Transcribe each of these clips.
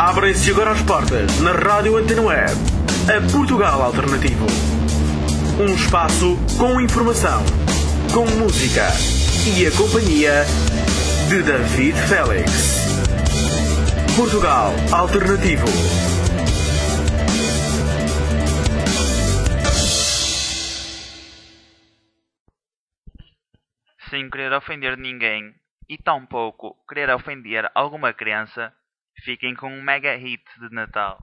Abrem-se agora as portas na Rádio Antena Web, a Portugal Alternativo. Um espaço com informação, com música e a companhia de David Félix. Portugal Alternativo. Sem querer ofender ninguém e tampouco querer ofender alguma criança, fiquem com um mega hit de Natal.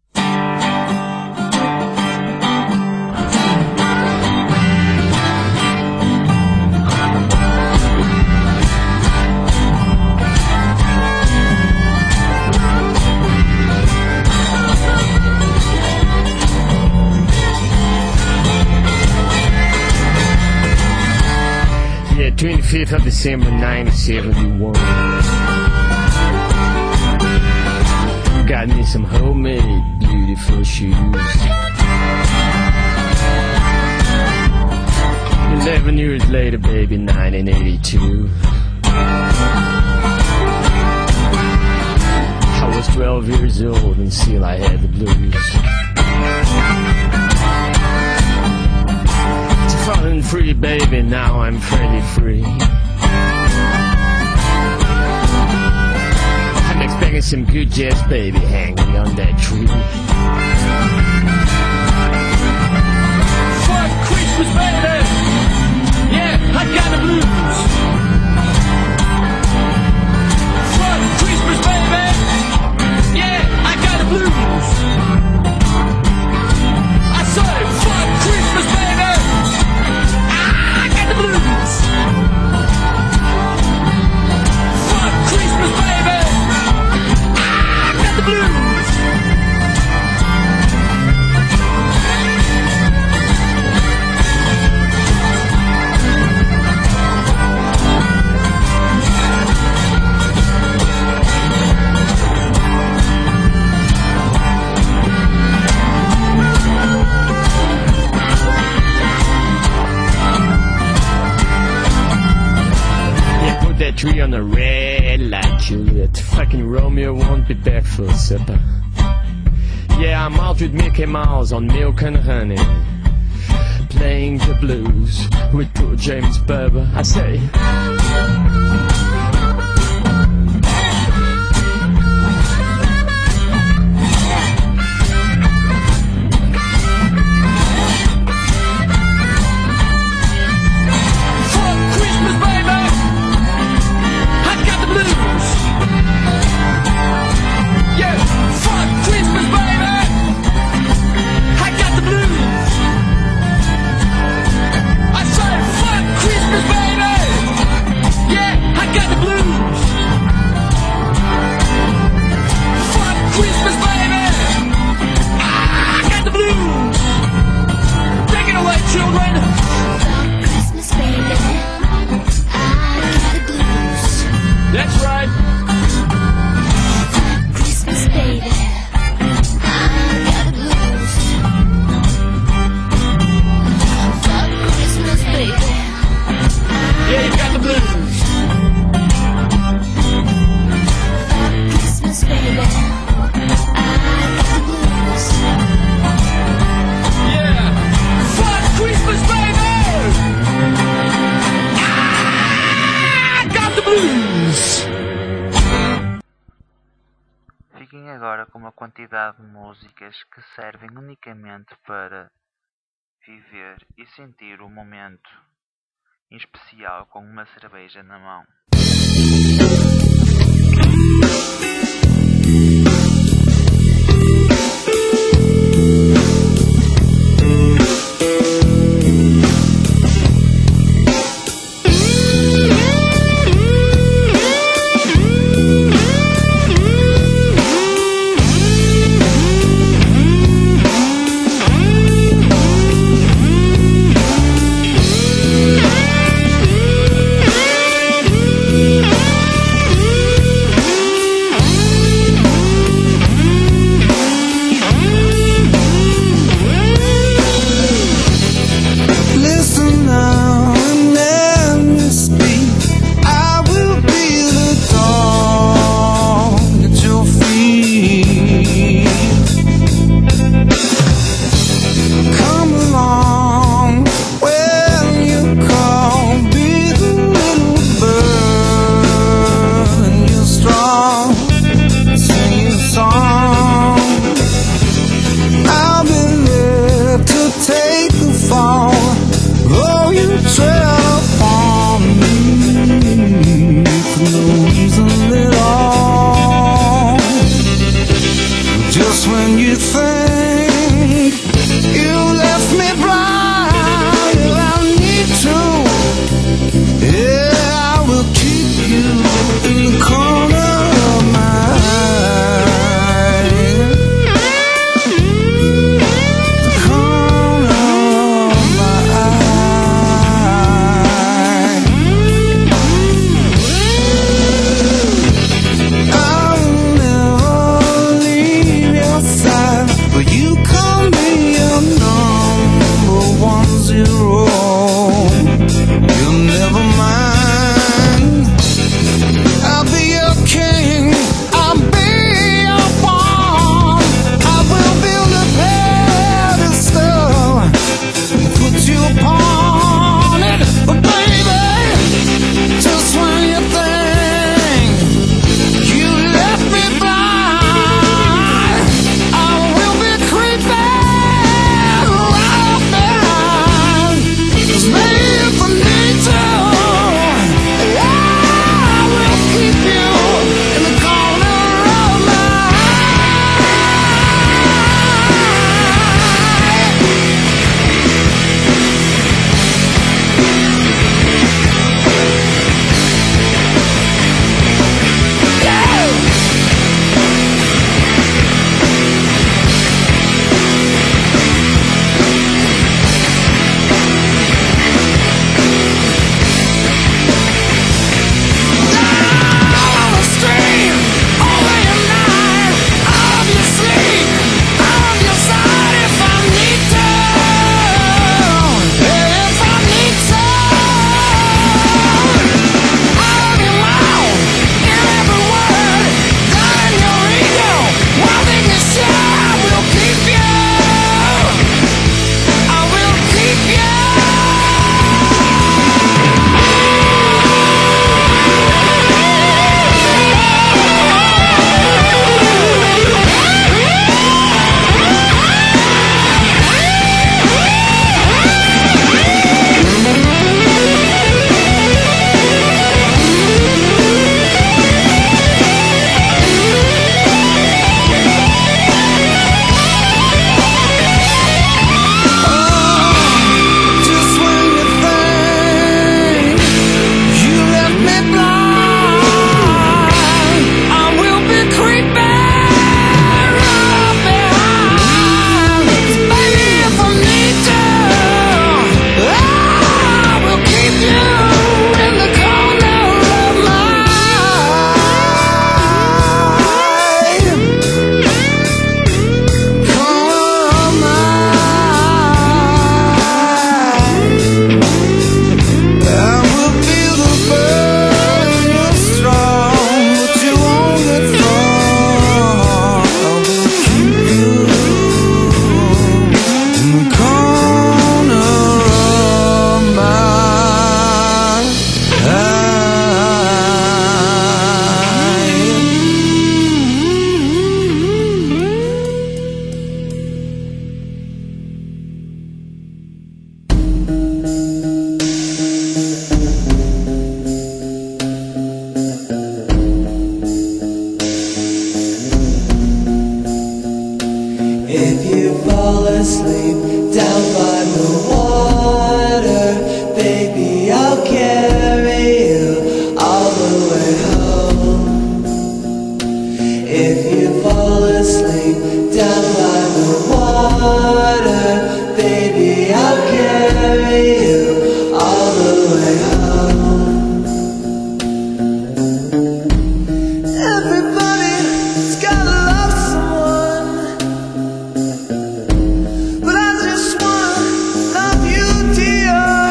Yeah, 25th of December 1971. Got me some homemade beautiful shoes. 11 years later, baby, 1982. I was 12 years old and still I had the blues. Falling free, baby, now I'm fairly free. I'm expecting some good jazz, baby, hanging on that tree. For Christmas, baby, yeah, I got the blues. For Christmas, baby, yeah, I got the blues. I said, for Christmas, baby, I got the blues. For Christmas, baby, I got the blues. That tree on a red light, Juliet. Fucking Romeo won't be back for supper. Yeah, I'm out with Mickey Mouse on Milk and Honey, playing the blues with poor James Barber. I say, Fiquem agora com uma quantidade de músicas que servem unicamente para viver e sentir o momento, em especial com uma cerveja na mão. isn't it all? Just when you think you left me blind, I need to. Yeah, I will keep you in the corner of my eye. The corner of my eye. I'll never leave your side, but you call me your number 10. You'll never mind. I'll be your king, I'll be your pawn. I will build a pedestal and put you upon it. But baby, just when you think you left me blind, I will be creeping right behind. 'Cause maybe if I need to, I will keep you in the corner of my Just when you think you left me blind, I will be creeping right behind. 'Cause baby, if I need to, I will keep you in the corner of my eye. Corner of my eye. I will be the bird you're strong, but you won't get far. I will keep you in the corner of my If you fall asleep down by the water, baby, I'll carry you all the way home. If you fall asleep down by the water, baby, I'll carry you all the way home. Everybody's gotta love someone, but I just wanna love you, dear.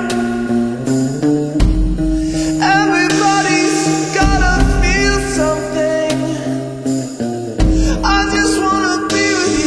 Everybody's gotta feel something. I just wanna be with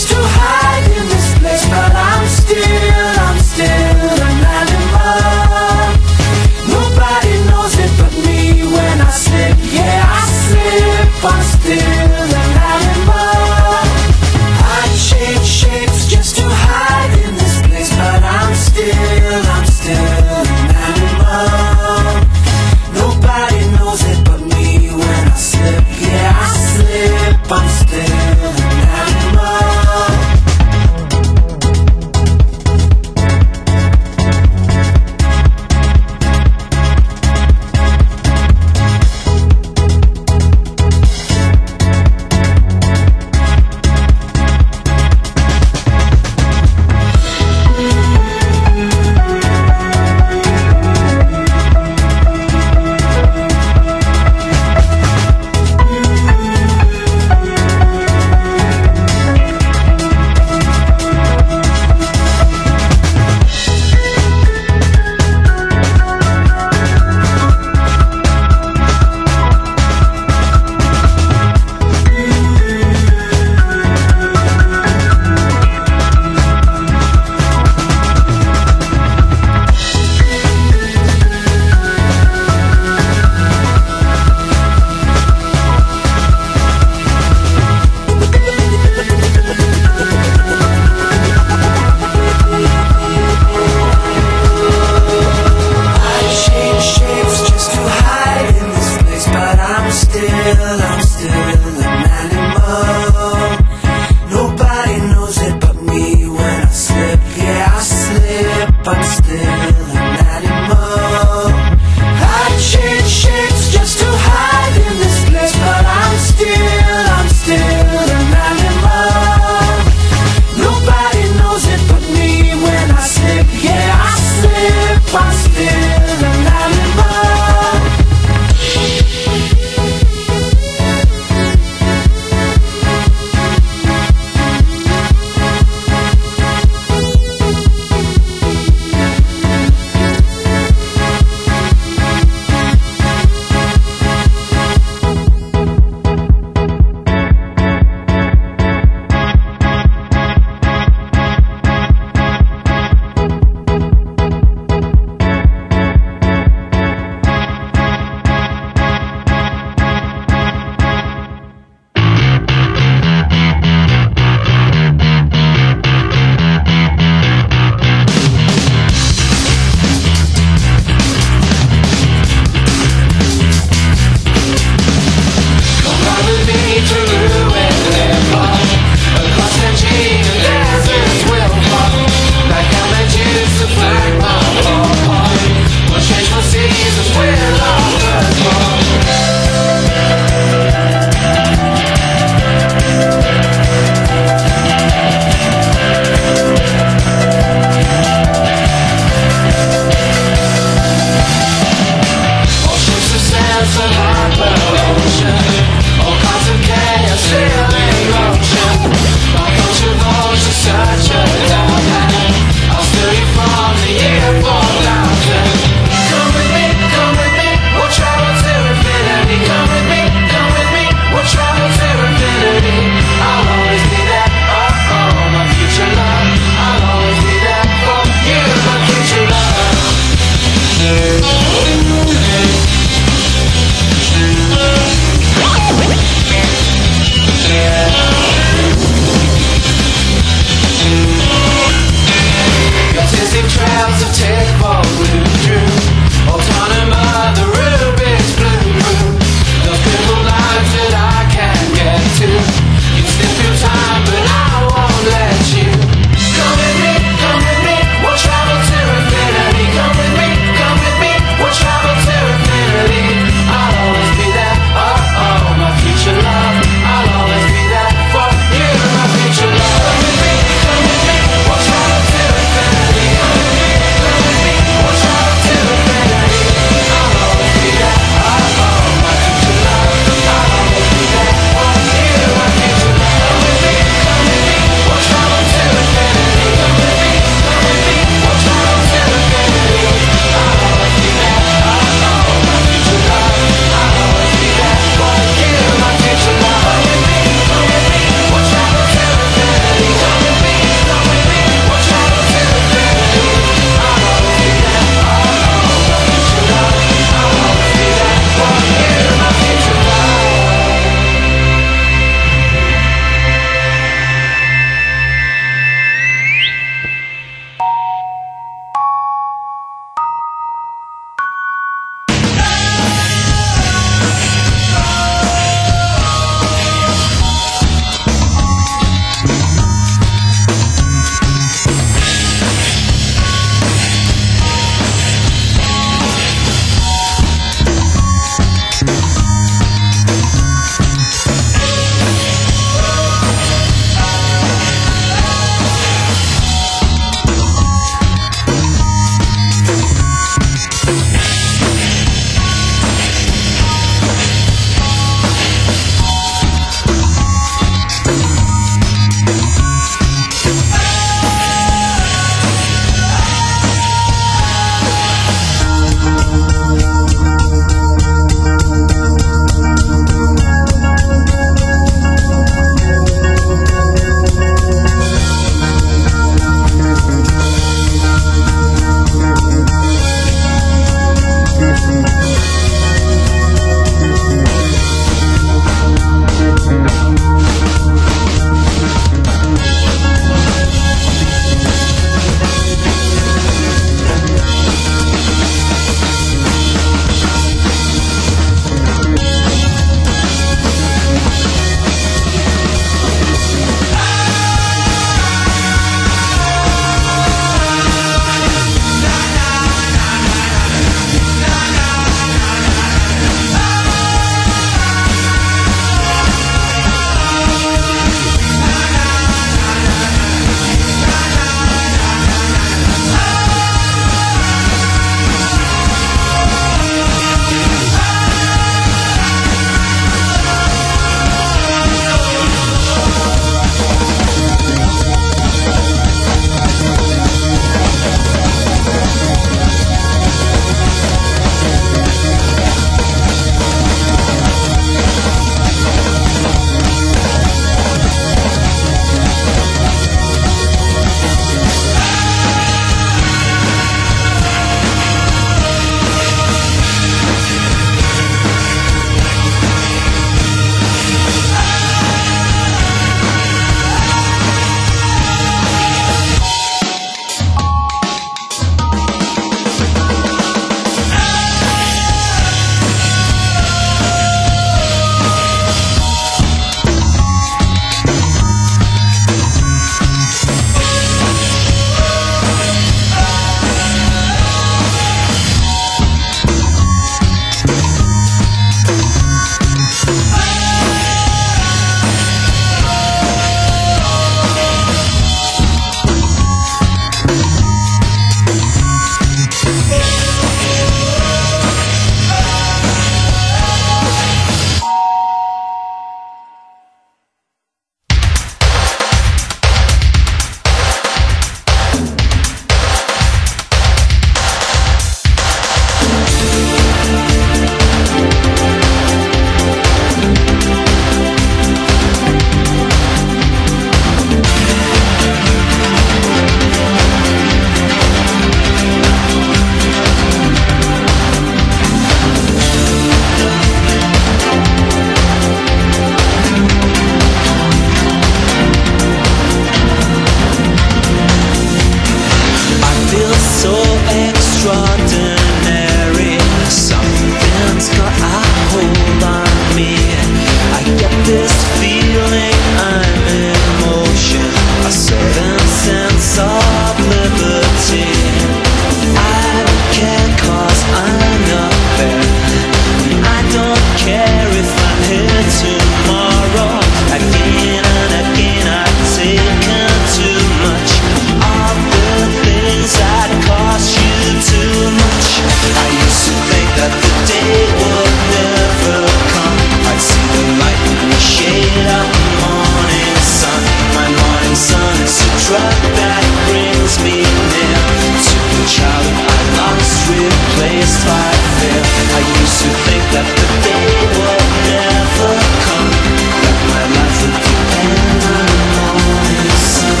extraordinary. Something's got a hold on me. I get this feeling I'm in motion, a certain sense of liberty. I don't care 'cause I'm not there. I don't care if I'm here tomorrow. Again and again I've taken too much of the things that cost you too much. I used to think that the day would never come. I'd see the light in the shade of the morning sun. My morning sun is a drug that brings me near to the childhood I lost, replaced by fear. I used to think that the day would never come, that my life would depend on the morning sun.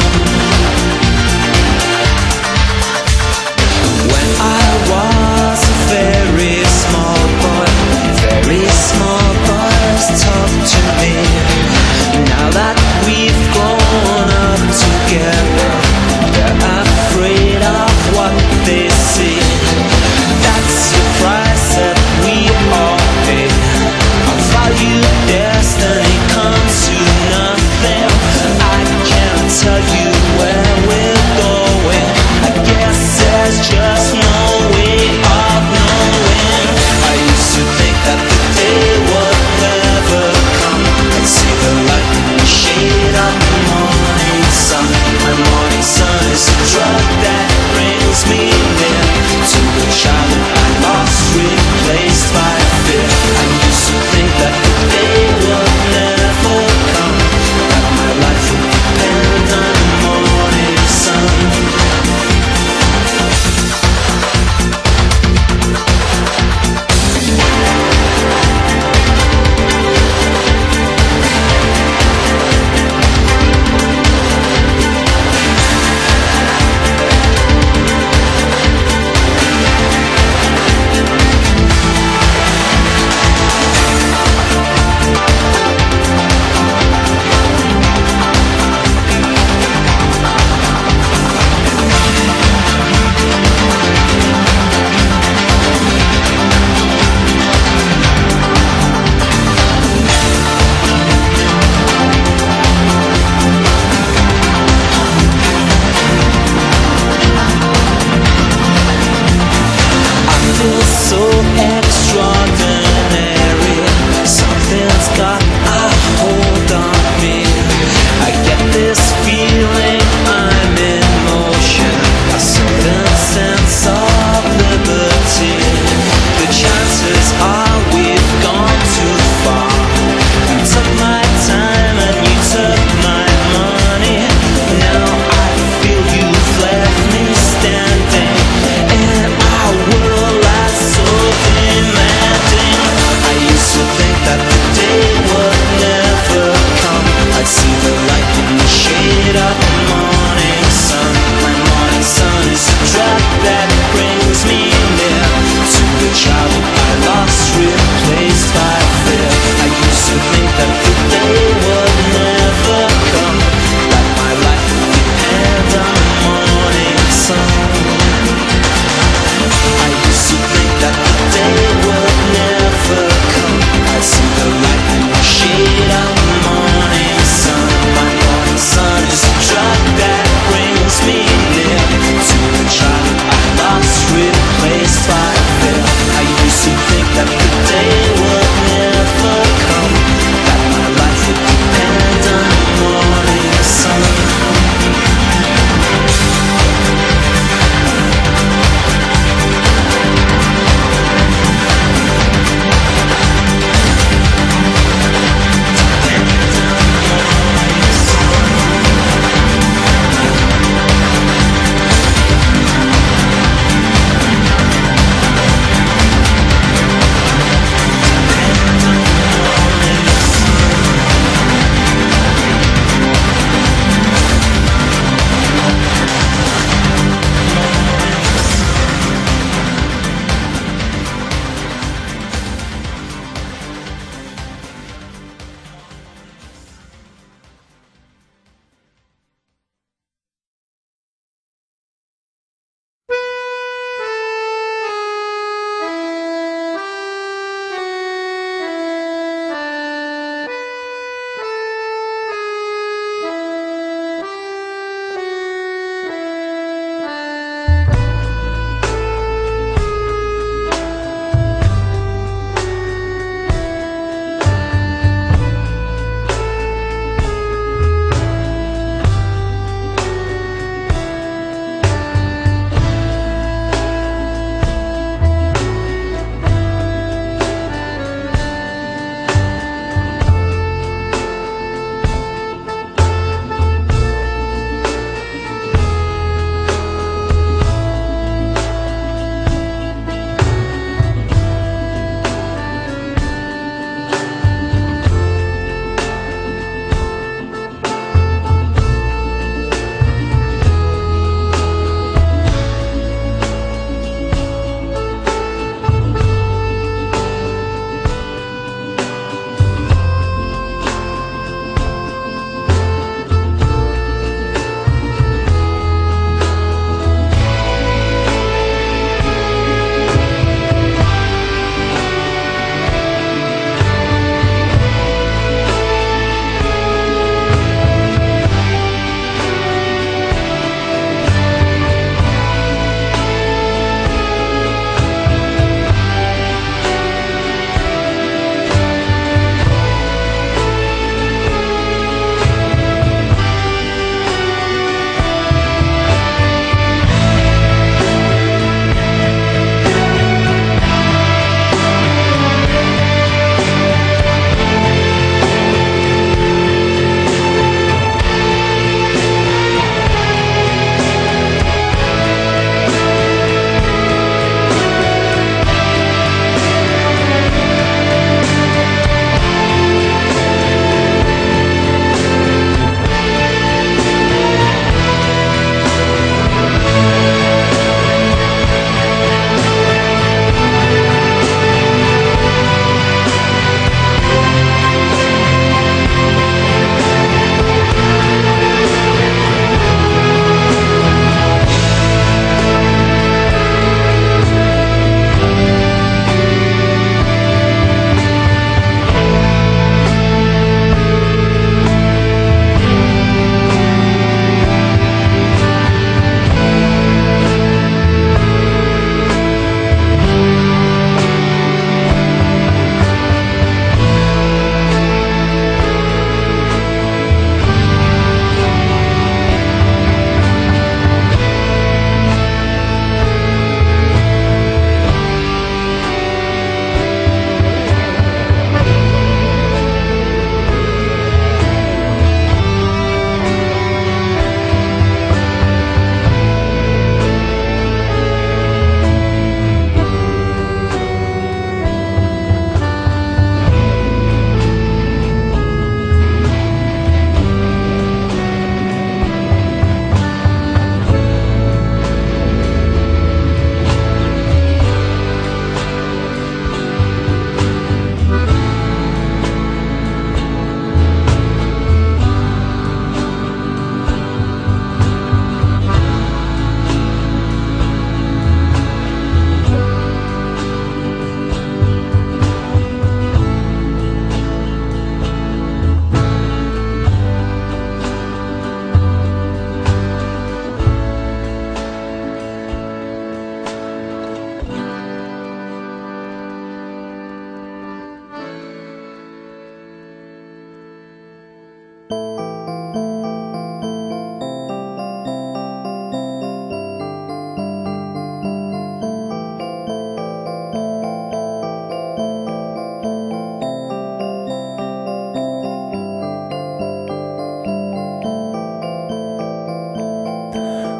When I was a very small boys talk to me. Now that we've grown up together, they're afraid of what they see. That's the price that we all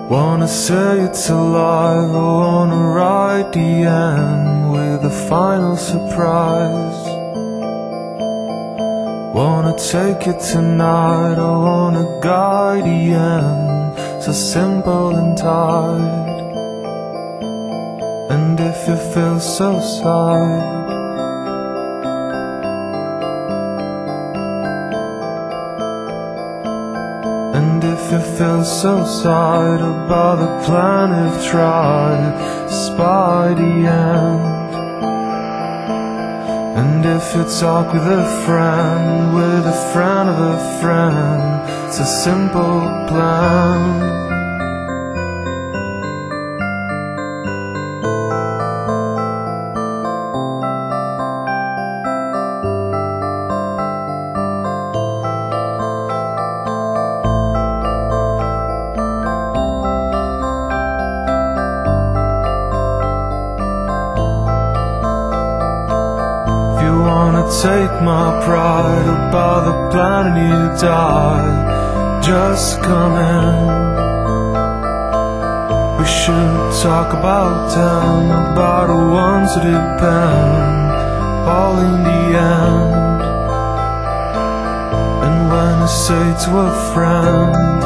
Wanna say it's alive, I wanna write the end with a final surprise. Wanna take it tonight, I wanna guide the end, so simple and tight. And if you feel so sad, and if you feel so sad about the plan you've tried, spy the end. And if you talk with a friend of a friend, it's a simple plan. Take my pride about the planet you die. Just come in. We should talk about them, about the ones who depend, all in the end. And when I say to a friend,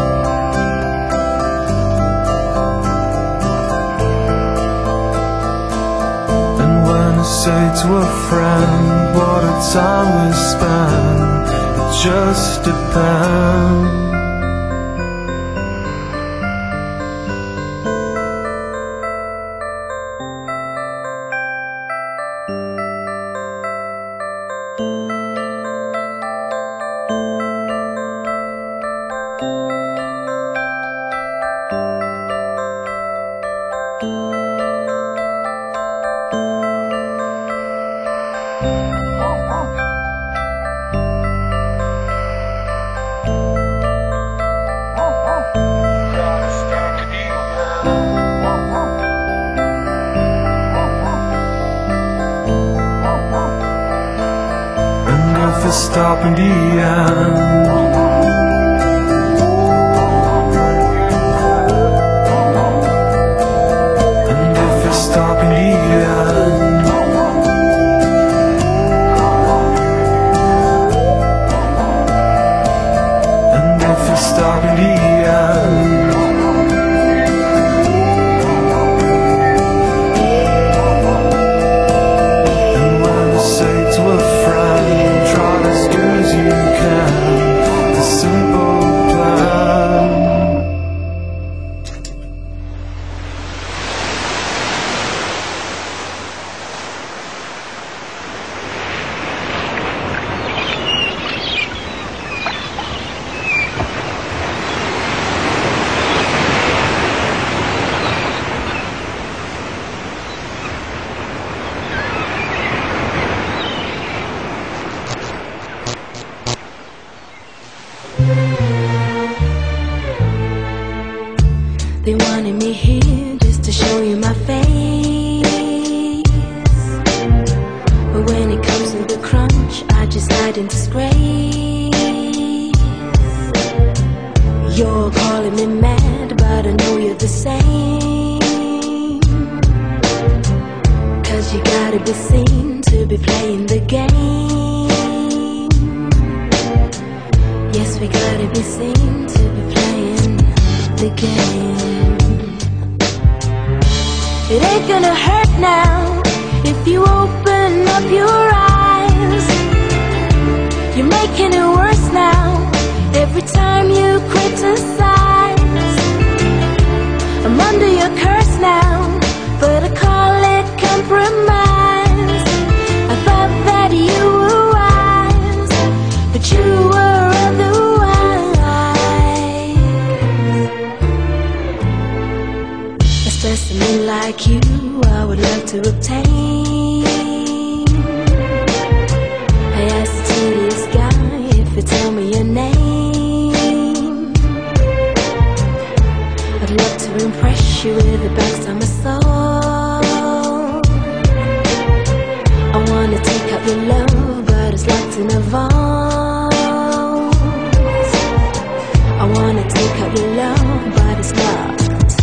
say to a friend, what a time we spend, it just depends. Stop in the end. And if you stop in the end, and if you stop in the end, and when you say to a friend, try as good as you can, the simple plan. They wanted me here just to show you my face, but when it comes to the crunch, I just hide in disgrace. You're calling me mad, but I know you're the same, 'cause you gotta be seen to be playing the game. Yes, we gotta be seen to be playing the game. It ain't gonna hurt now if you open up your eyes. You're making it worse now every time you criticize. I'm under your curse now, but I call it compromise. I thought that you were wise, but you were otherwise. A specimen like you I would love to obtain. I asked the tedious guy if you tell me your name. I'd love to impress you with the best of my soul. I wanna take out your love, but it's locked in a vault. I wanna take out your love, but it's locked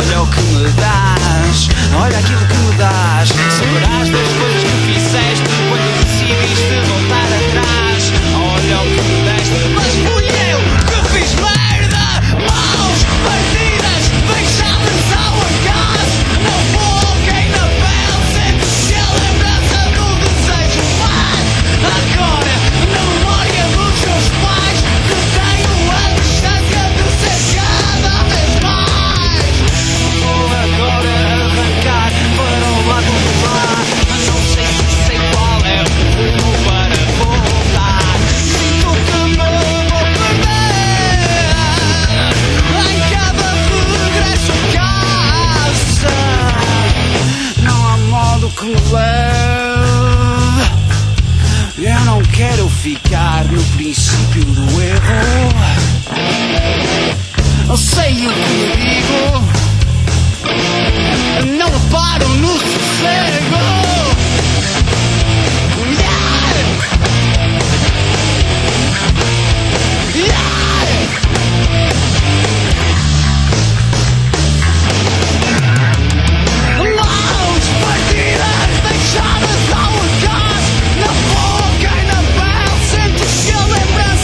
Olha o que me dás, olha aquilo que me dás. Saberás das coisas que fizeste quando decidiste voltar atrás. Olha o que me deste, mas fui eu que fiz merda. Mãos partidas, deixadas ao acaso. Não foquei na pele, sente-se a lembrança do desejo. Mas agora, na memória dos meus pais, que tenho a distância de ser cada vez mais. Vou agora arrancar para o lado do mar. Não sei se sei qual é o rumo para voltar. Sinto que me vou perder em cada regresso a casa. Não há modo que me leve. Eu não quero ficar no princípio do erro. Eu sei o que me digo. Não paro no sossego. Mãos partidas, deixadas ao acaso. Não foquei na pele, sente-se a lembrança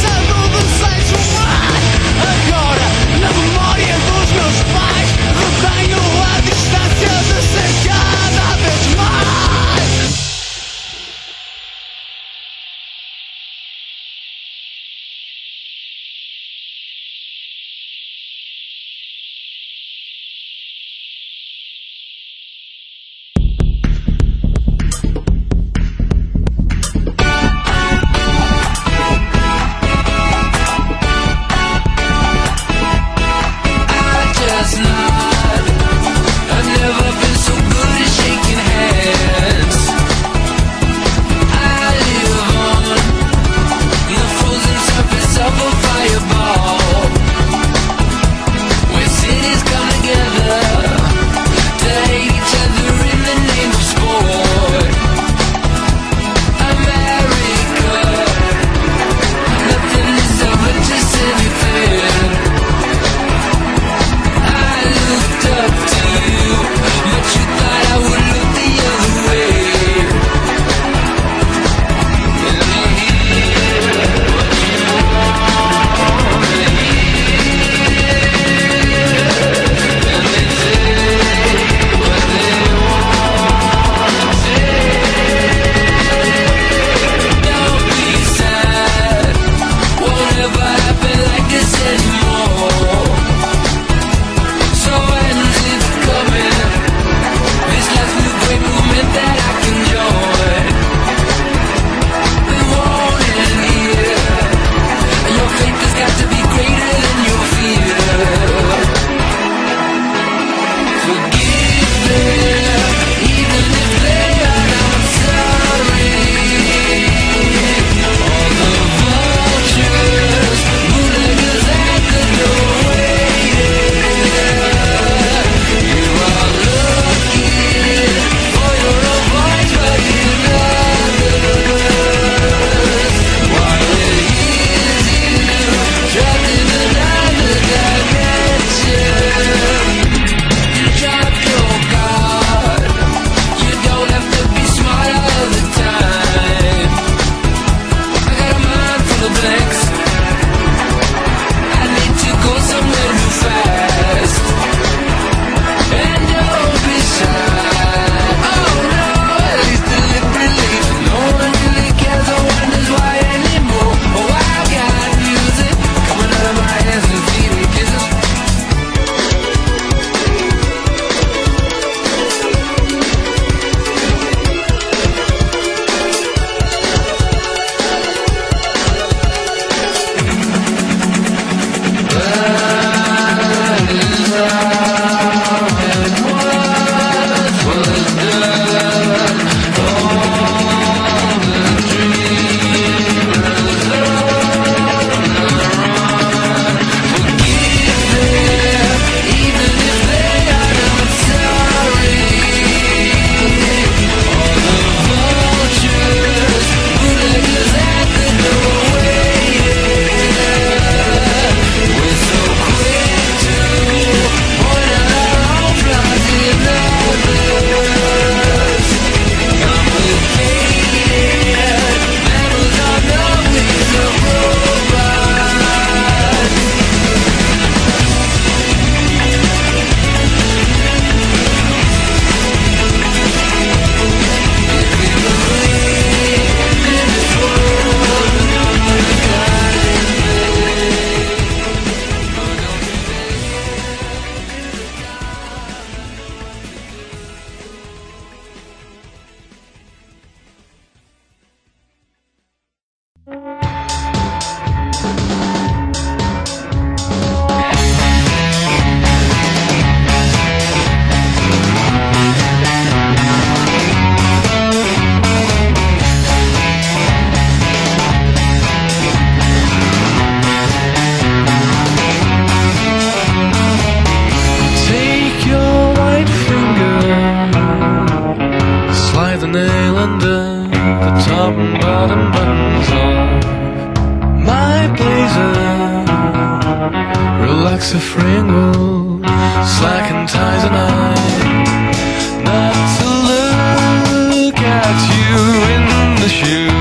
works of Fringle, slacking ties and I, not to look at you in the shoe,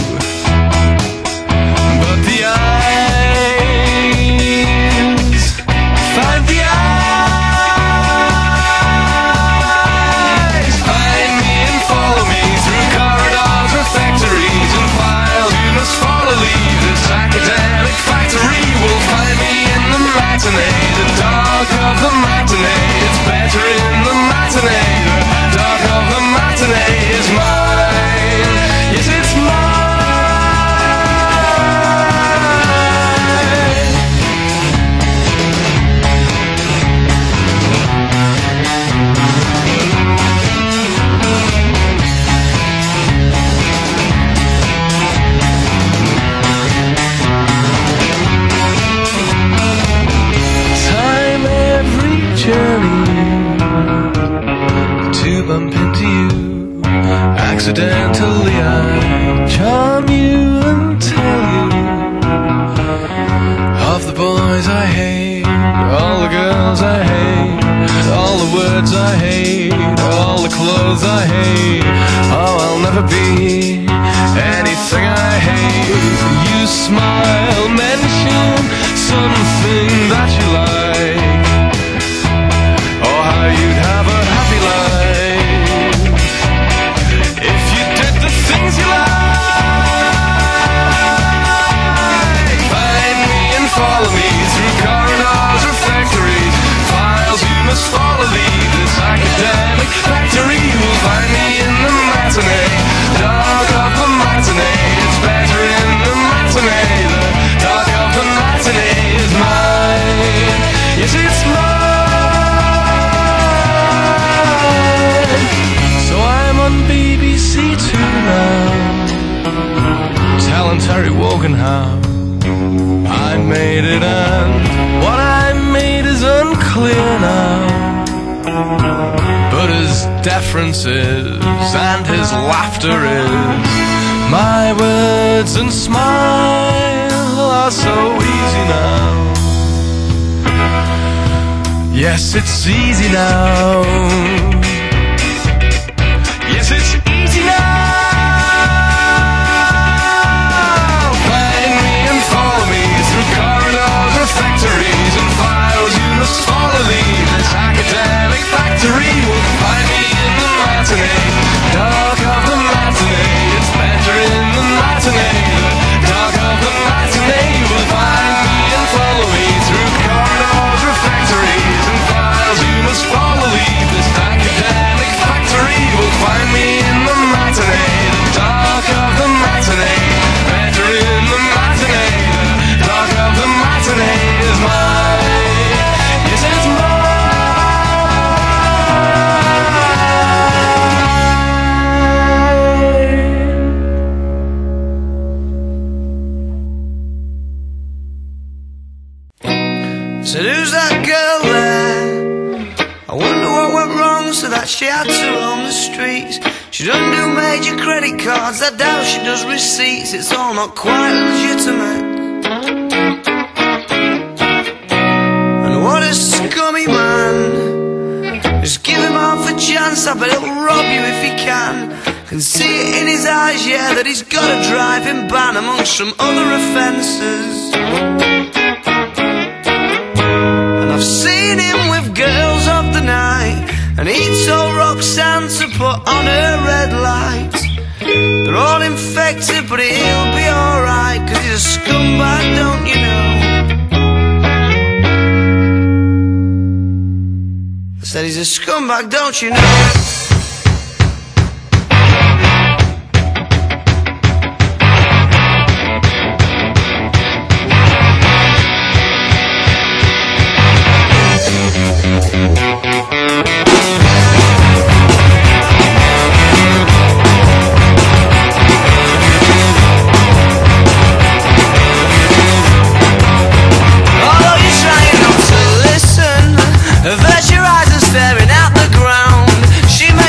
but the eyes, find the eyes, find me and follow me through corridors or factories and files. You must follow, leave this academic factory. Will find me in the matinee, the dark of the matinee. It's better in the matinee. The dark of the matinee is mine. Yes, it's mine. Time every journey to bump into you. Accidentally I charm you and tell you of the boys I hate, all the girls I hate, all the words I hate, all the clothes I hate. Oh, I'll never be anything I hate. You smile, mention something that you like, or how you'd have a happy life if you did the things you like. Find me and follow me through corridors or factories, files you must follow. Leave this academic factory. You will find me in the matinee, dark of the matinee. It's better in the matinee. The dark of the matinee is mine. Yes, it's mine. So I'm on BBC Two now, telling Terry Wogan how I made it, and what I made is unclear now. But his deference is, and his laughter is, my words and smile are so easy now. Yes, it's easy now. Yes, it's easy now. Find me and follow me through corridors or factories and files you must follow. Leave this academic factory. Will find me in the matinee, dark of the matinee. It's better in the matinee. The dark of the matinee. Will find me and follow me through corridors or factories and files you must follow. Leave this academic factory. Will find me in the matinee, the dark of the matinee. Better in the matinee. The dark of the matinee is mine. Yes, it's mine. Said, who's that girl there? I wonder what went wrong so that she had to roam the streets. She doesn't do major credit cards, I doubt she does receipts. It's all not quite legitimate. And what a scummy man. Just give him half a chance, I bet he'll rob you if he can. Can see it in his eyes, yeah, that he's got a driving ban amongst some other offences. I've seen him with girls of the night, and he told Roxanne to put on her red light. They're all infected, but he'll be alright, 'cause he's a scumbag, don't you know? I said he's a scumbag, don't you know? Averse your eyes and staring at the ground. She may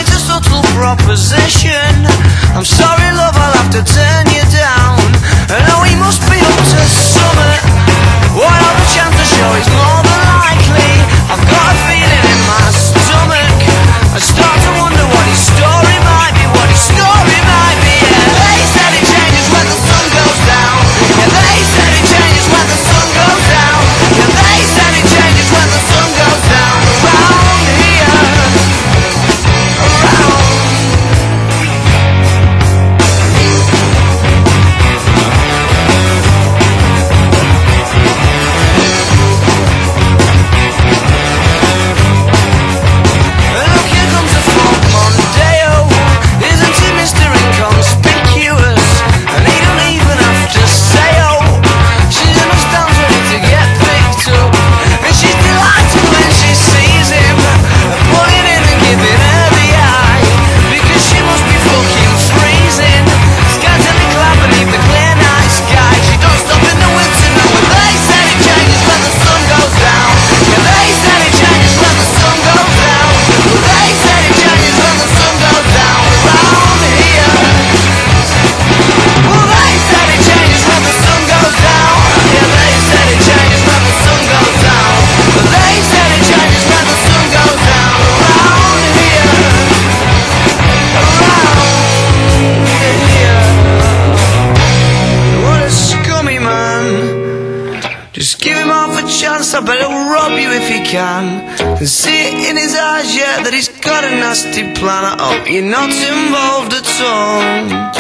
chance, I bet he'll rob you if he can. And see it in his eyes, yeah, that he's got a nasty plan. I hope you're not involved at all.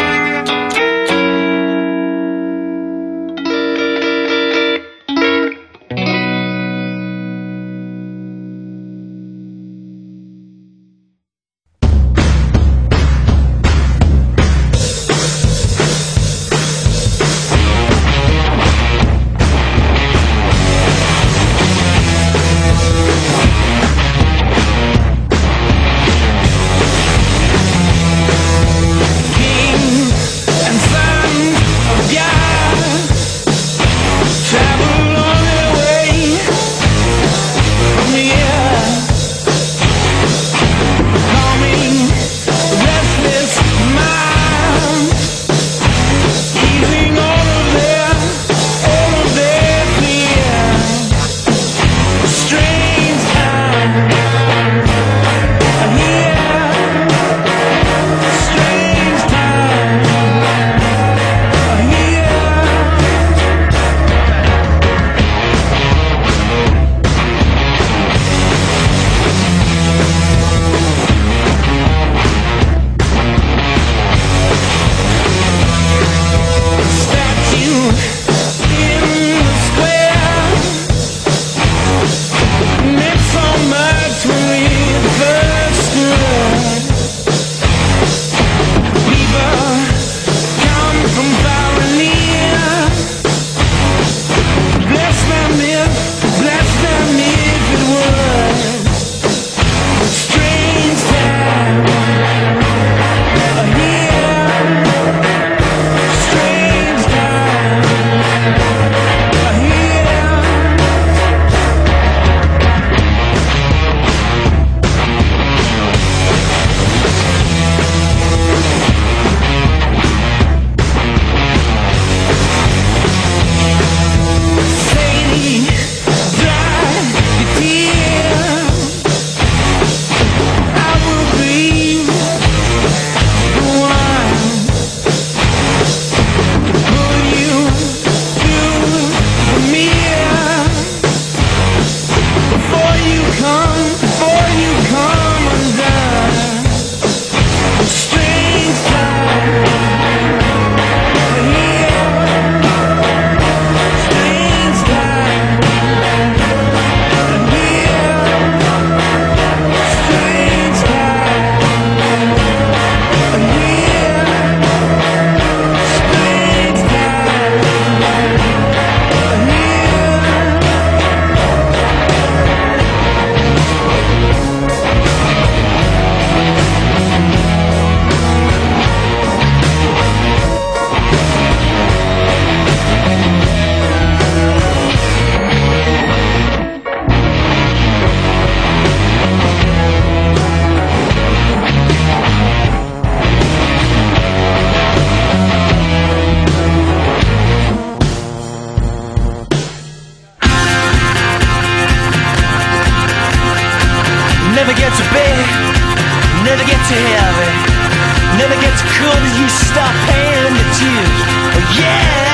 Never get too big, never get too heavy, never get too cool till you stop paying the dues. Oh yeah!